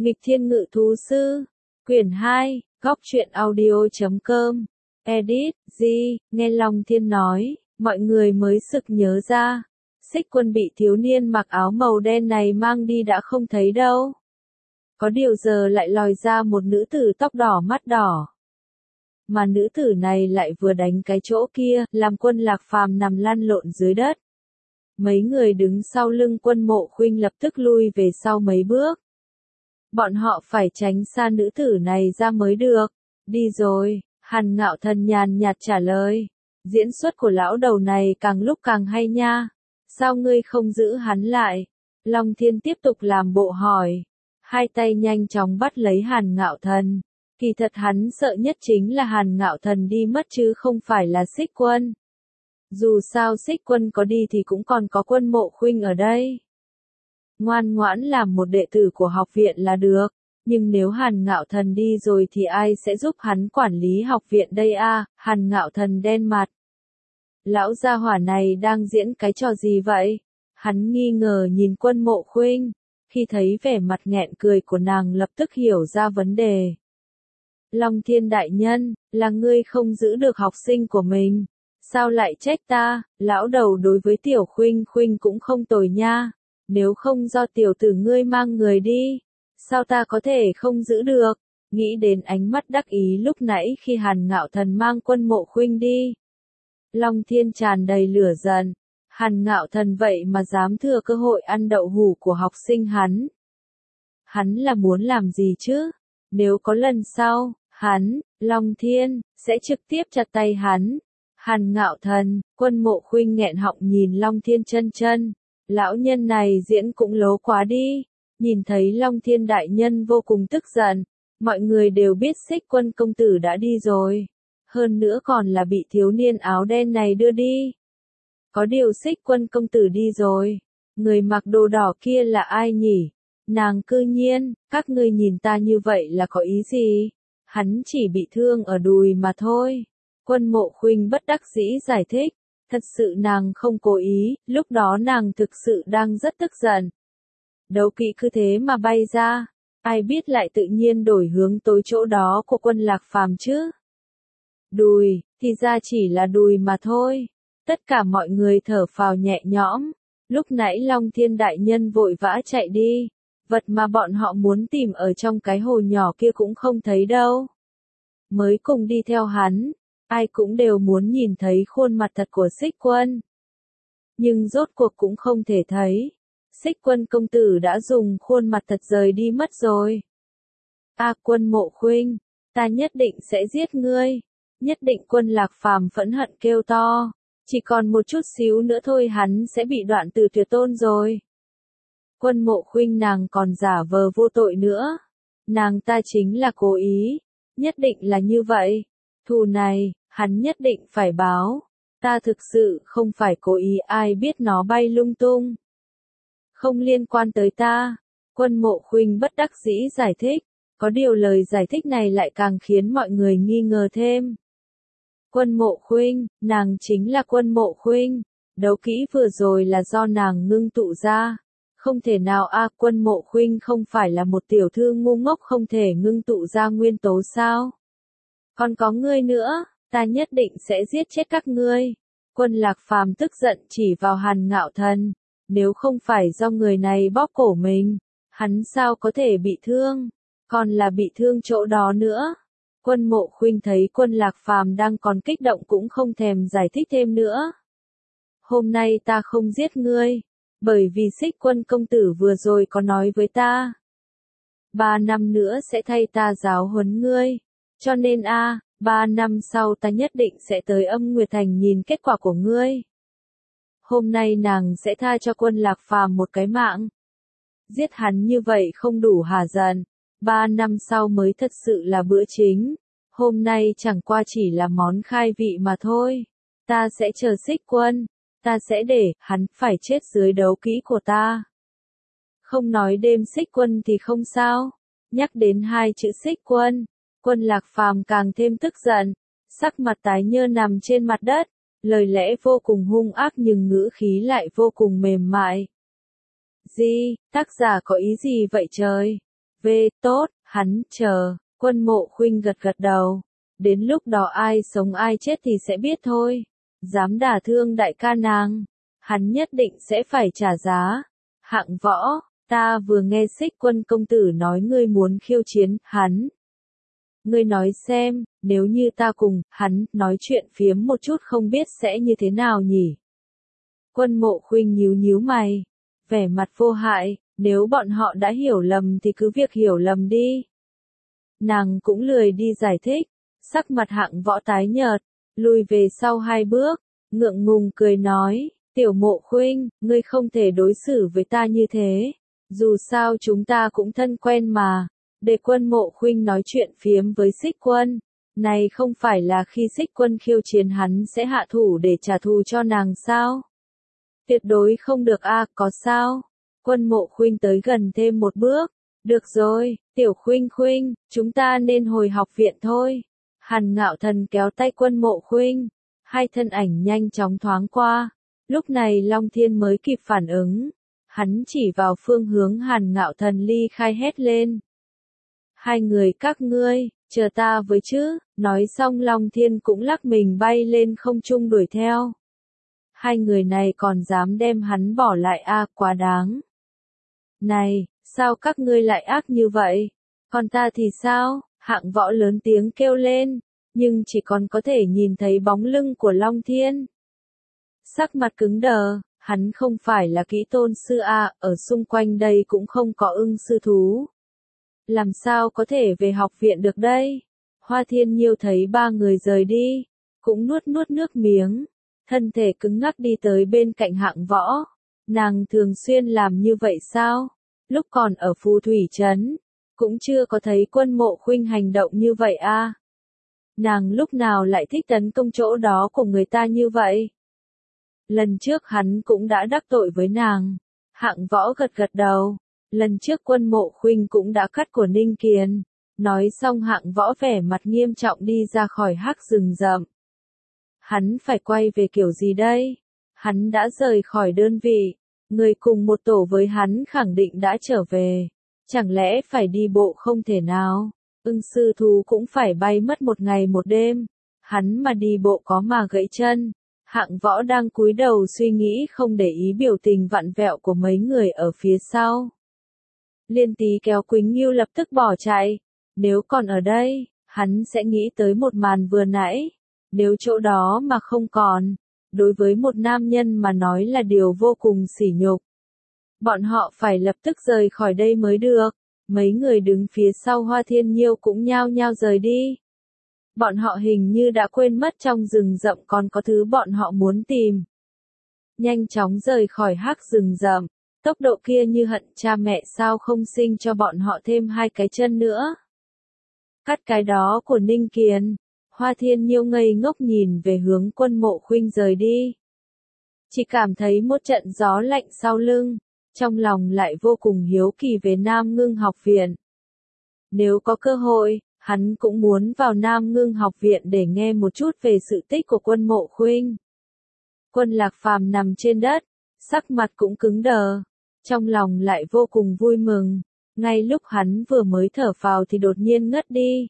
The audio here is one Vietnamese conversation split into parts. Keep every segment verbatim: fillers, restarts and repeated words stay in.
Nghịch Thiên Ngự Thú Sư, quyển hai, góc truyện audio chấm com, edit, G, nghe Long Thiên nói, mọi người mới sực nhớ ra, Xích Quân bị thiếu niên mặc áo màu đen này mang đi đã không thấy đâu. Có điều giờ lại lòi ra một nữ tử tóc đỏ mắt đỏ. Mà nữ tử này lại vừa đánh cái chỗ kia, làm Quân Lạc Phàm nằm lăn lộn dưới đất. Mấy người đứng sau lưng Quân Mộ Khuynh lập tức lui về sau mấy bước. Bọn họ phải tránh xa nữ tử này ra mới được. Đi rồi, Hàn Ngạo Thần nhàn nhạt trả lời. Diễn xuất của lão đầu này càng lúc càng hay nha. Sao ngươi không giữ hắn lại? Long Thiên tiếp tục làm bộ hỏi. Hai tay nhanh chóng bắt lấy Hàn Ngạo Thần. Kỳ thật hắn sợ nhất chính là Hàn Ngạo Thần đi mất chứ không phải là Xích Quân. Dù sao Xích Quân có đi thì cũng còn có Quân Mộ Khuynh ở đây. Ngoan ngoãn làm một đệ tử của học viện là được, nhưng nếu Hàn Ngạo Thần đi rồi thì ai sẽ giúp hắn quản lý học viện đây a? À? Hàn Ngạo Thần đen mặt. Lão gia hỏa này đang diễn cái trò gì vậy? Hắn nghi ngờ nhìn Quân Mộ Khuynh, khi thấy vẻ mặt nghẹn cười của nàng lập tức hiểu ra vấn đề. Long Thiên đại nhân, là ngươi không giữ được học sinh của mình, sao lại trách ta? Lão đầu đối với Tiểu Khuynh Khuynh cũng không tồi nha. Nếu không do tiểu tử ngươi mang người đi, sao ta có thể không giữ được? Nghĩ đến ánh mắt đắc ý lúc nãy khi Hàn Ngạo Thần mang Quân Mộ Khuynh đi. Long Thiên tràn đầy lửa giận, Hàn Ngạo Thần vậy mà dám thừa cơ hội ăn đậu hũ của học sinh hắn. Hắn là muốn làm gì chứ? Nếu có lần sau, hắn, Long Thiên, sẽ trực tiếp chặt tay hắn. Hàn Ngạo Thần, Quân Mộ Khuynh nghẹn họng nhìn Long Thiên chân chân. Lão nhân này diễn cũng lố quá đi. Nhìn thấy Long Thiên đại nhân vô cùng tức giận. Mọi người đều biết Xích Quân công tử đã đi rồi. Hơn nữa còn là bị thiếu niên áo đen này đưa đi. Có điều Xích Quân công tử đi rồi. Người mặc đồ đỏ kia là ai nhỉ? Nàng cư nhiên, các ngươi nhìn ta như vậy là có ý gì? Hắn chỉ bị thương ở đùi mà thôi. Quân Mộ Khuynh bất đắc dĩ giải thích. Thật sự nàng không cố ý, lúc đó nàng thực sự đang rất tức giận. Đấu kỵ cứ thế mà bay ra, ai biết lại tự nhiên đổi hướng tới chỗ đó của Quân Lạc Phàm chứ. Đùi, thì ra chỉ là đùi mà thôi. Tất cả mọi người thở phào nhẹ nhõm. Lúc nãy Long Thiên đại nhân vội vã chạy đi. Vật mà bọn họ muốn tìm ở trong cái hồ nhỏ kia cũng không thấy đâu. Mới cùng đi theo hắn. Ai cũng đều muốn nhìn thấy khuôn mặt thật của Xích Quân. Nhưng rốt cuộc cũng không thể thấy. Xích Quân công tử đã dùng khuôn mặt thật rời đi mất rồi. A Quân Mộ Khuynh, ta nhất định sẽ giết ngươi. Nhất định Quân Lạc Phàm phẫn hận kêu to. Chỉ còn một chút xíu nữa thôi hắn sẽ bị đoạn từ tuyệt tôn rồi. Quân Mộ Khuynh nàng còn giả vờ vô tội nữa. Nàng ta chính là cố ý. Nhất định là như vậy. Thù này, hắn nhất định phải báo. Ta thực sự không phải cố ý, ai biết nó bay lung tung. Không liên quan tới ta. Quân Mộ Khuynh bất đắc dĩ giải thích. Có điều lời giải thích này lại càng khiến mọi người nghi ngờ thêm. Quân Mộ Khuynh, nàng chính là Quân Mộ Khuynh. Đấu kỹ vừa rồi là do nàng ngưng tụ ra. Không thể nào a à, Quân Mộ Khuynh không phải là một tiểu thư ngu ngốc không thể ngưng tụ ra nguyên tố sao? Còn có ngươi nữa, ta nhất định sẽ giết chết các ngươi. Quân Lạc Phàm tức giận chỉ vào Hàn Ngạo Thần. Nếu không phải do người này bóp cổ mình, hắn sao có thể bị thương? Còn là bị thương chỗ đó nữa. Quân Mộ Khuynh thấy Quân Lạc Phàm đang còn kích động cũng không thèm giải thích thêm nữa. Hôm nay ta không giết ngươi, bởi vì Xích Quân công tử vừa rồi có nói với ta. Ba năm nữa sẽ thay ta giáo huấn ngươi. Cho nên a, à, ba năm sau ta nhất định sẽ tới Âm Nguyệt Thành nhìn kết quả của ngươi. Hôm nay nàng sẽ tha cho Quân Lạc Phàm một cái mạng. Giết hắn như vậy không đủ hả giận. Ba năm sau mới thật sự là bữa chính. Hôm nay chẳng qua chỉ là món khai vị mà thôi. Ta sẽ chờ Xích Quân. Ta sẽ để hắn phải chết dưới đấu kỹ của ta. Không nói đêm Xích Quân thì không sao. Nhắc đến hai chữ Xích Quân. Quân Lạc Phàm càng thêm tức giận, sắc mặt tái nhơ nằm trên mặt đất, lời lẽ vô cùng hung ác nhưng ngữ khí lại vô cùng mềm mại. Gì, tác giả có ý gì vậy trời? Về, tốt, hắn, chờ, Quân Mộ Khuynh gật gật đầu. Đến lúc đó ai sống ai chết thì sẽ biết thôi. Dám đả thương đại ca nàng, hắn nhất định sẽ phải trả giá. Hạng Võ, ta vừa nghe Xích Quân công tử nói ngươi muốn khiêu chiến hắn. Ngươi nói xem, nếu như ta cùng hắn nói chuyện phiếm một chút không biết sẽ như thế nào nhỉ? Quân Mộ Khuynh nhíu nhíu mày, vẻ mặt vô hại, nếu bọn họ đã hiểu lầm thì cứ việc hiểu lầm đi. Nàng cũng lười đi giải thích, sắc mặt Hạng Võ tái nhợt, lùi về sau hai bước, ngượng ngùng cười nói, Tiểu Mộ Khuynh, ngươi không thể đối xử với ta như thế, dù sao chúng ta cũng thân quen mà. Để Quân Mộ Khuynh nói chuyện phiếm với Xích Quân, này không phải là khi Xích Quân khiêu chiến hắn sẽ hạ thủ để trả thù cho nàng sao? Tuyệt đối không được a, à, có sao? Quân Mộ Khuynh tới gần thêm một bước, được rồi, Tiểu Khuynh Khuynh, chúng ta nên hồi học viện thôi. Hàn Ngạo Thần kéo tay Quân Mộ Khuynh, hai thân ảnh nhanh chóng thoáng qua, lúc này Long Thiên mới kịp phản ứng, hắn chỉ vào phương hướng Hàn Ngạo Thần ly khai hét lên. Hai người các ngươi, chờ ta với chứ, nói xong Long Thiên cũng lắc mình bay lên không trung đuổi theo. Hai người này còn dám đem hắn bỏ lại a, à, quá đáng. Này, sao các ngươi lại ác như vậy? Còn ta thì sao? Hạng Võ lớn tiếng kêu lên, nhưng chỉ còn có thể nhìn thấy bóng lưng của Long Thiên. Sắc mặt cứng đờ, hắn không phải là kỹ tôn sư a, à, ở xung quanh đây cũng không có ưng sư thú. Làm sao có thể về học viện được đây? Hoa Thiên Nhiêu thấy ba người rời đi, cũng nuốt nuốt nước miếng, thân thể cứng ngắc đi tới bên cạnh Hạng Võ. Nàng thường xuyên làm như vậy sao? Lúc còn ở Phù Thủy Trấn, cũng chưa có thấy Quân Mộ Khuynh hành động như vậy a. À? Nàng lúc nào lại thích tấn công chỗ đó của người ta như vậy? Lần trước hắn cũng đã đắc tội với nàng. Hạng Võ gật gật đầu. Lần trước Quân Mộ Khuynh cũng đã cắt của Ninh Kiền. Nói xong Hạng Võ vẻ mặt nghiêm trọng đi ra khỏi hắc rừng rậm. Hắn phải quay về kiểu gì đây? Hắn đã rời khỏi đơn vị. Người cùng một tổ với hắn khẳng định đã trở về. Chẳng lẽ phải đi bộ không thể nào? Ưng sư thú cũng phải bay mất một ngày một đêm. Hắn mà đi bộ có mà gãy chân. Hạng Võ đang cúi đầu suy nghĩ không để ý biểu tình vặn vẹo của mấy người ở phía sau. Liên Tý kéo Quỳnh Ngưu lập tức bỏ chạy. Nếu còn ở đây, hắn sẽ nghĩ tới một màn vừa nãy. Nếu chỗ đó mà không còn, đối với một nam nhân mà nói là điều vô cùng sỉ nhục. Bọn họ phải lập tức rời khỏi đây mới được. Mấy người đứng phía sau Hoa Thiên Nhiêu cũng nhao nhao rời đi. Bọn họ hình như đã quên mất trong rừng rậm còn có thứ bọn họ muốn tìm. Nhanh chóng rời khỏi hắc rừng rậm. Tốc độ kia như hận cha mẹ sao không sinh cho bọn họ thêm hai cái chân nữa. Cắt cái đó của Ninh Kiền. Hoa Thiên Nhiêu ngây ngốc nhìn về hướng Quân Mộ Khuynh rời đi. Chỉ cảm thấy một trận gió lạnh sau lưng, trong lòng lại vô cùng hiếu kỳ về Nam Ngưng học viện. Nếu có cơ hội, hắn cũng muốn vào Nam Ngưng học viện để nghe một chút về sự tích của Quân Mộ Khuynh. Quân Lạc Phàm nằm trên đất, sắc mặt cũng cứng đờ, trong lòng lại vô cùng vui mừng. Ngay lúc hắn vừa mới thở phào thì đột nhiên ngất đi.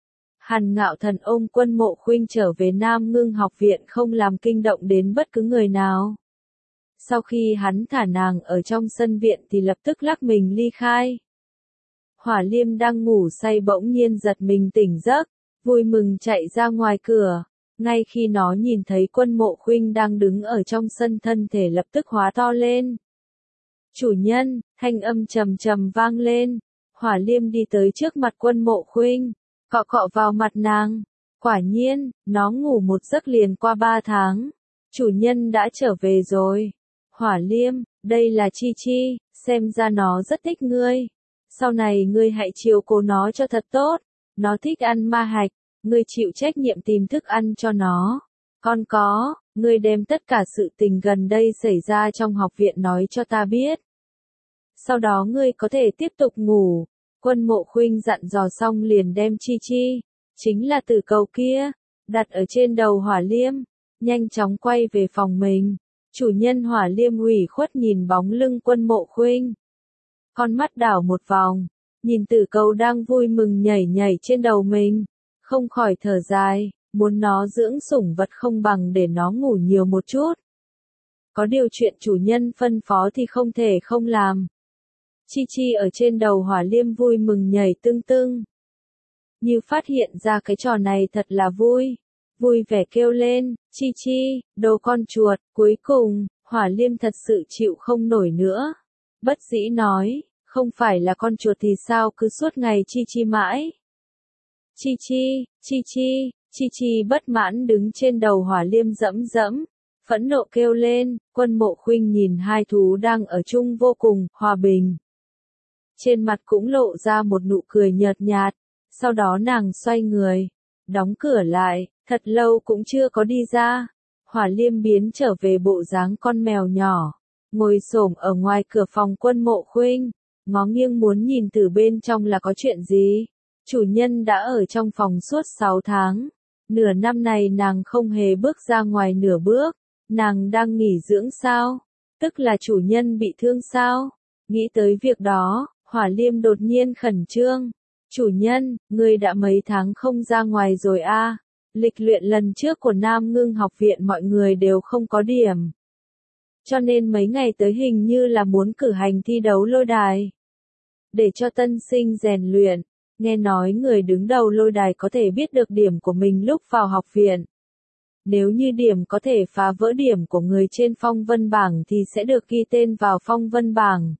Hàn Ngạo Thần ôm Quân Mộ Khuynh trở về Nam Ngưng học viện không làm kinh động đến bất cứ người nào. Sau khi hắn thả nàng ở trong sân viện thì lập tức lắc mình ly khai. Hỏa Liêm đang ngủ say bỗng nhiên giật mình tỉnh giấc, vui mừng chạy ra ngoài cửa. Ngay khi nó nhìn thấy Quân Mộ Khuynh đang đứng ở trong sân, thân thể lập tức hóa to lên. Chủ nhân, thanh âm trầm trầm vang lên. Hỏa Liêm đi tới trước mặt Quân Mộ Khuynh, cọ cọ vào mặt nàng. Quả nhiên, nó ngủ một giấc liền qua ba tháng. Chủ nhân đã trở về rồi. Hỏa Liêm, đây là Chi Chi, xem ra nó rất thích ngươi. Sau này ngươi hãy chiều cố nó cho thật tốt. Nó thích ăn ma hạch, ngươi chịu trách nhiệm tìm thức ăn cho nó. Còn có, ngươi đem tất cả sự tình gần đây xảy ra trong học viện nói cho ta biết. Sau đó ngươi có thể tiếp tục ngủ. Quân Mộ Khuynh dặn dò xong liền đem Chi Chi, chính là tử cầu kia, đặt ở trên đầu Hỏa Liêm, nhanh chóng quay về phòng mình. Chủ nhân. Hỏa Liêm ủy khuất nhìn bóng lưng Quân Mộ Khuynh. Con mắt đảo một vòng, Nhìn tử cầu đang vui mừng nhảy nhảy trên đầu mình, không khỏi thở dài, muốn nó dưỡng sủng vật không bằng để nó ngủ nhiều một chút. Có điều chuyện chủ nhân phân phó thì không thể không làm. Chi Chi ở trên đầu Hỏa Liêm vui mừng nhảy tưng tưng. Như phát hiện ra cái trò này thật là vui. Vui vẻ kêu lên, Chi Chi, đồ con chuột, cuối cùng, Hỏa Liêm thật sự chịu không nổi nữa. Bất dĩ nói, không phải là con chuột thì sao cứ suốt ngày Chi Chi mãi. Chi Chi, Chi Chi, Chi Chi bất mãn đứng trên đầu Hỏa Liêm dẫm dẫm, phẫn nộ kêu lên, Quân Mộ Khuynh nhìn hai thú đang ở chung vô cùng hòa bình. Trên mặt cũng lộ ra một nụ cười nhợt nhạt, sau đó nàng xoay người, đóng cửa lại, thật lâu cũng chưa có đi ra. Hỏa Liêm biến trở về bộ dáng con mèo nhỏ, ngồi xổm ở ngoài cửa phòng Quân Mộ Khuynh, ngó nghiêng muốn nhìn từ bên trong là có chuyện gì. Chủ nhân đã ở trong phòng suốt sáu tháng, nửa năm này nàng không hề bước ra ngoài nửa bước, nàng đang nghỉ dưỡng sao? Tức là chủ nhân bị thương sao? Nghĩ tới việc đó, Hỏa Liêm đột nhiên khẩn trương. Chủ nhân, ngươi đã mấy tháng không ra ngoài rồi a? À? Lịch luyện lần trước của Nam Ngưng học viện mọi người đều không có điểm. Cho nên mấy ngày tới hình như là muốn cử hành thi đấu lôi đài. Để cho tân sinh rèn luyện, nghe nói người đứng đầu lôi đài có thể biết được điểm của mình lúc vào học viện. Nếu như điểm có thể phá vỡ điểm của người trên phong vân bảng thì sẽ được ghi tên vào phong vân bảng.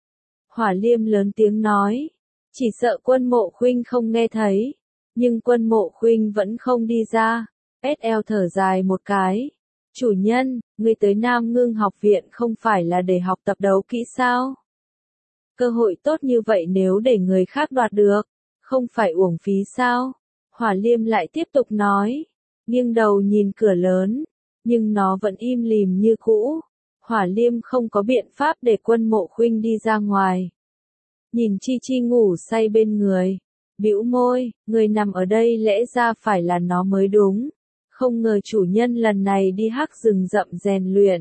Hỏa Liêm lớn tiếng nói, chỉ sợ Quân Mộ Khuynh không nghe thấy, nhưng Quân Mộ Khuynh vẫn không đi ra. ét lờ thở dài một cái, chủ nhân, ngươi tới Nam Ngưng học viện không phải là để học tập đấu kỹ sao? Cơ hội tốt như vậy nếu để người khác đoạt được, không phải uổng phí sao? Hỏa Liêm lại tiếp tục nói, nghiêng đầu nhìn cửa lớn, nhưng nó vẫn im lìm như cũ. Hỏa Liêm không có biện pháp để Quân Mộ Khuynh đi ra ngoài. Nhìn Chi Chi ngủ say bên người, bĩu môi, người nằm ở đây lẽ ra phải là nó mới đúng. Không ngờ chủ nhân lần này đi hắc rừng rậm rèn luyện.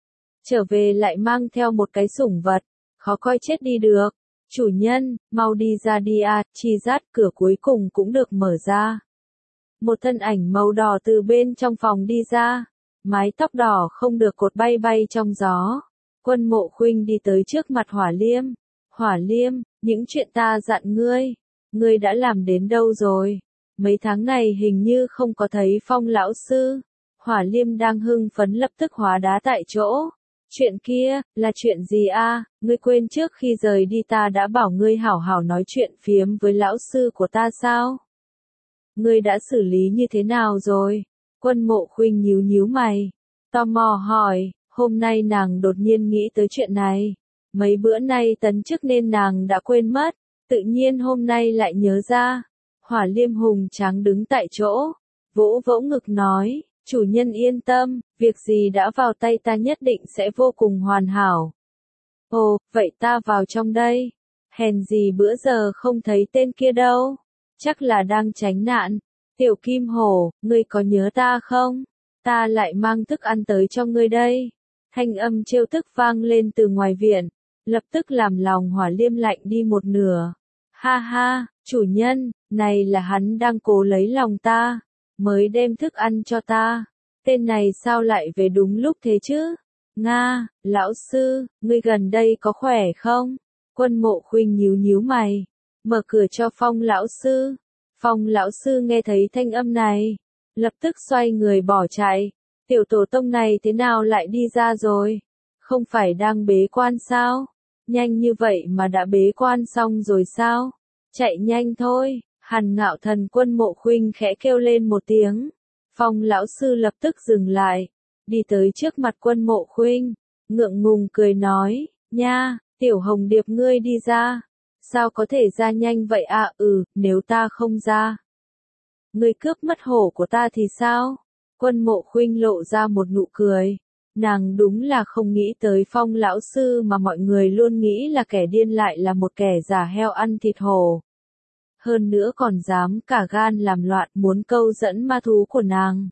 Trở về lại mang theo một cái sủng vật, khó coi chết đi được. Chủ nhân, mau đi ra đi à, Chi rát cửa cuối cùng cũng được mở ra. Một thân ảnh màu đỏ từ bên trong phòng đi ra, mái tóc đỏ không được cột bay bay trong gió. Quân Mộ Khuynh đi tới trước mặt Hỏa Liêm. Hỏa Liêm, những chuyện ta dặn ngươi, ngươi đã làm đến đâu rồi? Mấy tháng này hình như không có thấy Phong lão sư. Hỏa Liêm đang hưng phấn lập tức hóa đá tại chỗ. Chuyện kia, là chuyện gì a? À? Ngươi quên trước khi rời đi ta đã bảo ngươi hảo hảo nói chuyện phiếm với lão sư của ta sao? Ngươi đã xử lý như thế nào rồi? Quân Mộ Khuynh nhíu nhíu mày, tò mò hỏi, hôm nay nàng đột nhiên nghĩ tới chuyện này. Mấy bữa nay tấn chức nên nàng đã quên mất, tự nhiên hôm nay lại nhớ ra. Hỏa Liêm hùng tráng đứng tại chỗ, vỗ vỗ ngực nói, chủ nhân yên tâm, việc gì đã vào tay ta nhất định sẽ vô cùng hoàn hảo. Ồ, vậy ta vào trong đây. Hèn gì bữa giờ không thấy tên kia đâu. Chắc là đang tránh nạn. Tiểu Kim Hổ, ngươi có nhớ ta không? Ta lại mang thức ăn tới cho ngươi đây. Thanh âm trêu tức vang lên từ ngoài viện, lập tức làm lòng Hỏa Liêm lạnh đi một nửa. Ha ha, chủ nhân, này là hắn đang cố lấy lòng ta, mới đem thức ăn cho ta. Tên này sao lại về đúng lúc thế chứ? Nga, lão sư, ngươi gần đây có khỏe không? Quân Mộ Khuynh nhíu nhíu mày, mở cửa cho Phong lão sư. Phong lão sư nghe thấy thanh âm này, lập tức xoay người bỏ chạy. Tiểu tổ tông này thế nào lại đi ra rồi? Không phải đang bế quan sao? Nhanh như vậy mà đã bế quan xong rồi sao? Chạy nhanh thôi. Hàn Ngạo Thần Quân Mộ Khuynh khẽ kêu lên một tiếng. Phong lão sư lập tức dừng lại, đi tới trước mặt Quân Mộ Khuynh, ngượng ngùng cười nói, nha, Tiểu Hồng Điệp ngươi đi ra. Sao có thể ra nhanh vậy à? Ừ, nếu ta không ra, ngươi cướp mất hổ của ta thì sao? Quân Mộ Khuynh lộ ra một nụ cười. Nàng đúng là không nghĩ tới Phong lão sư mà mọi người luôn nghĩ là kẻ điên lại là một kẻ giả heo ăn thịt hổ. Hơn nữa còn dám cả gan làm loạn muốn câu dẫn ma thú của nàng.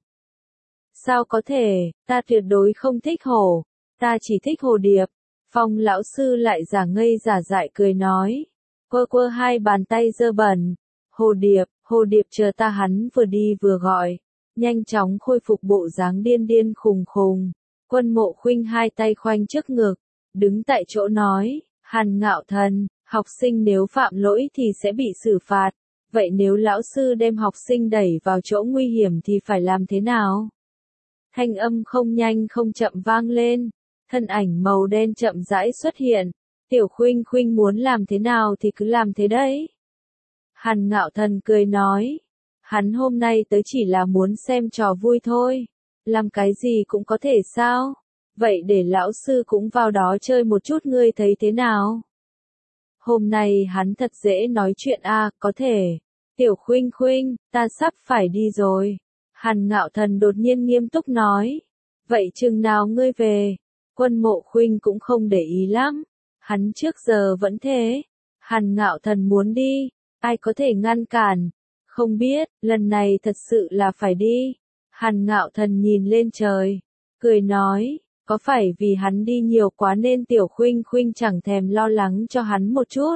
Sao có thể, ta tuyệt đối không thích hổ, ta chỉ thích hồ điệp. Phong lão sư lại giả ngây giả dại cười nói. quơ quơ hai bàn tay dơ bẩn. Hồ Điệp, Hồ Điệp chờ ta, hắn vừa đi vừa gọi, nhanh chóng khôi phục bộ dáng điên điên khùng khùng. Quân Mộ Khuynh hai tay khoanh trước ngực, đứng tại chỗ nói, Hàn Ngạo Thần, học sinh nếu phạm lỗi thì sẽ bị xử phạt, vậy nếu lão sư đem học sinh đẩy vào chỗ nguy hiểm thì phải làm thế nào? Thanh âm không nhanh không chậm vang lên, thân ảnh màu đen chậm rãi xuất hiện, Tiểu Khuynh Khuynh muốn làm thế nào thì cứ làm thế đấy. Hàn Ngạo Thần cười nói, hắn hôm nay tới chỉ là muốn xem trò vui thôi, làm cái gì cũng có thể sao, vậy để lão sư cũng vào đó chơi một chút, ngươi thấy thế nào? Hôm nay hắn thật dễ nói chuyện a, à, có thể. Tiểu Khuynh Khuynh, ta sắp phải đi rồi. Hàn Ngạo Thần đột nhiên nghiêm túc nói, vậy chừng nào ngươi về? Quân Mộ Khuynh cũng không để ý lắm, hắn trước giờ vẫn thế. Hàn Ngạo Thần muốn đi, ai có thể ngăn cản? Không biết, lần này thật sự là phải đi. Hàn Ngạo Thần nhìn lên trời, cười nói, có phải vì hắn đi nhiều quá nên Tiểu Khuynh Khuynh chẳng thèm lo lắng cho hắn một chút?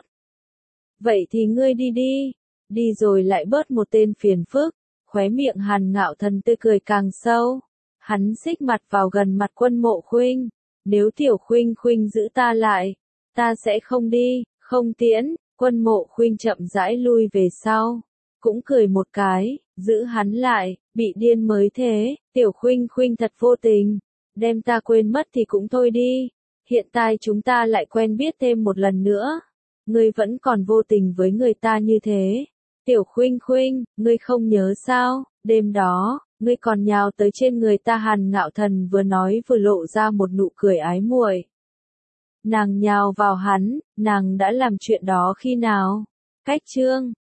Vậy thì ngươi đi đi, đi rồi lại bớt một tên phiền phức. Khóe miệng Hàn Ngạo Thần tươi cười càng sâu, hắn xích mặt vào gần mặt Quân Mộ Khuynh, nếu Tiểu Khuynh Khuynh giữ ta lại, ta sẽ không đi, không tiễn. Quân Mộ Khuynh chậm rãi lui về sau, cũng cười một cái, giữ hắn lại, bị điên mới thế. Tiểu Khuynh Khuynh thật vô tình, đem ta quên mất thì cũng thôi đi, hiện tại chúng ta lại quen biết thêm một lần nữa, ngươi vẫn còn vô tình với người ta như thế. Tiểu Khuynh Khuynh, ngươi không nhớ sao, đêm đó, ngươi còn nhào tới trên người ta. Hàn Ngạo Thần vừa nói vừa lộ ra một nụ cười ái muội. Nàng nhào vào hắn, nàng đã làm chuyện đó khi nào? Cách chương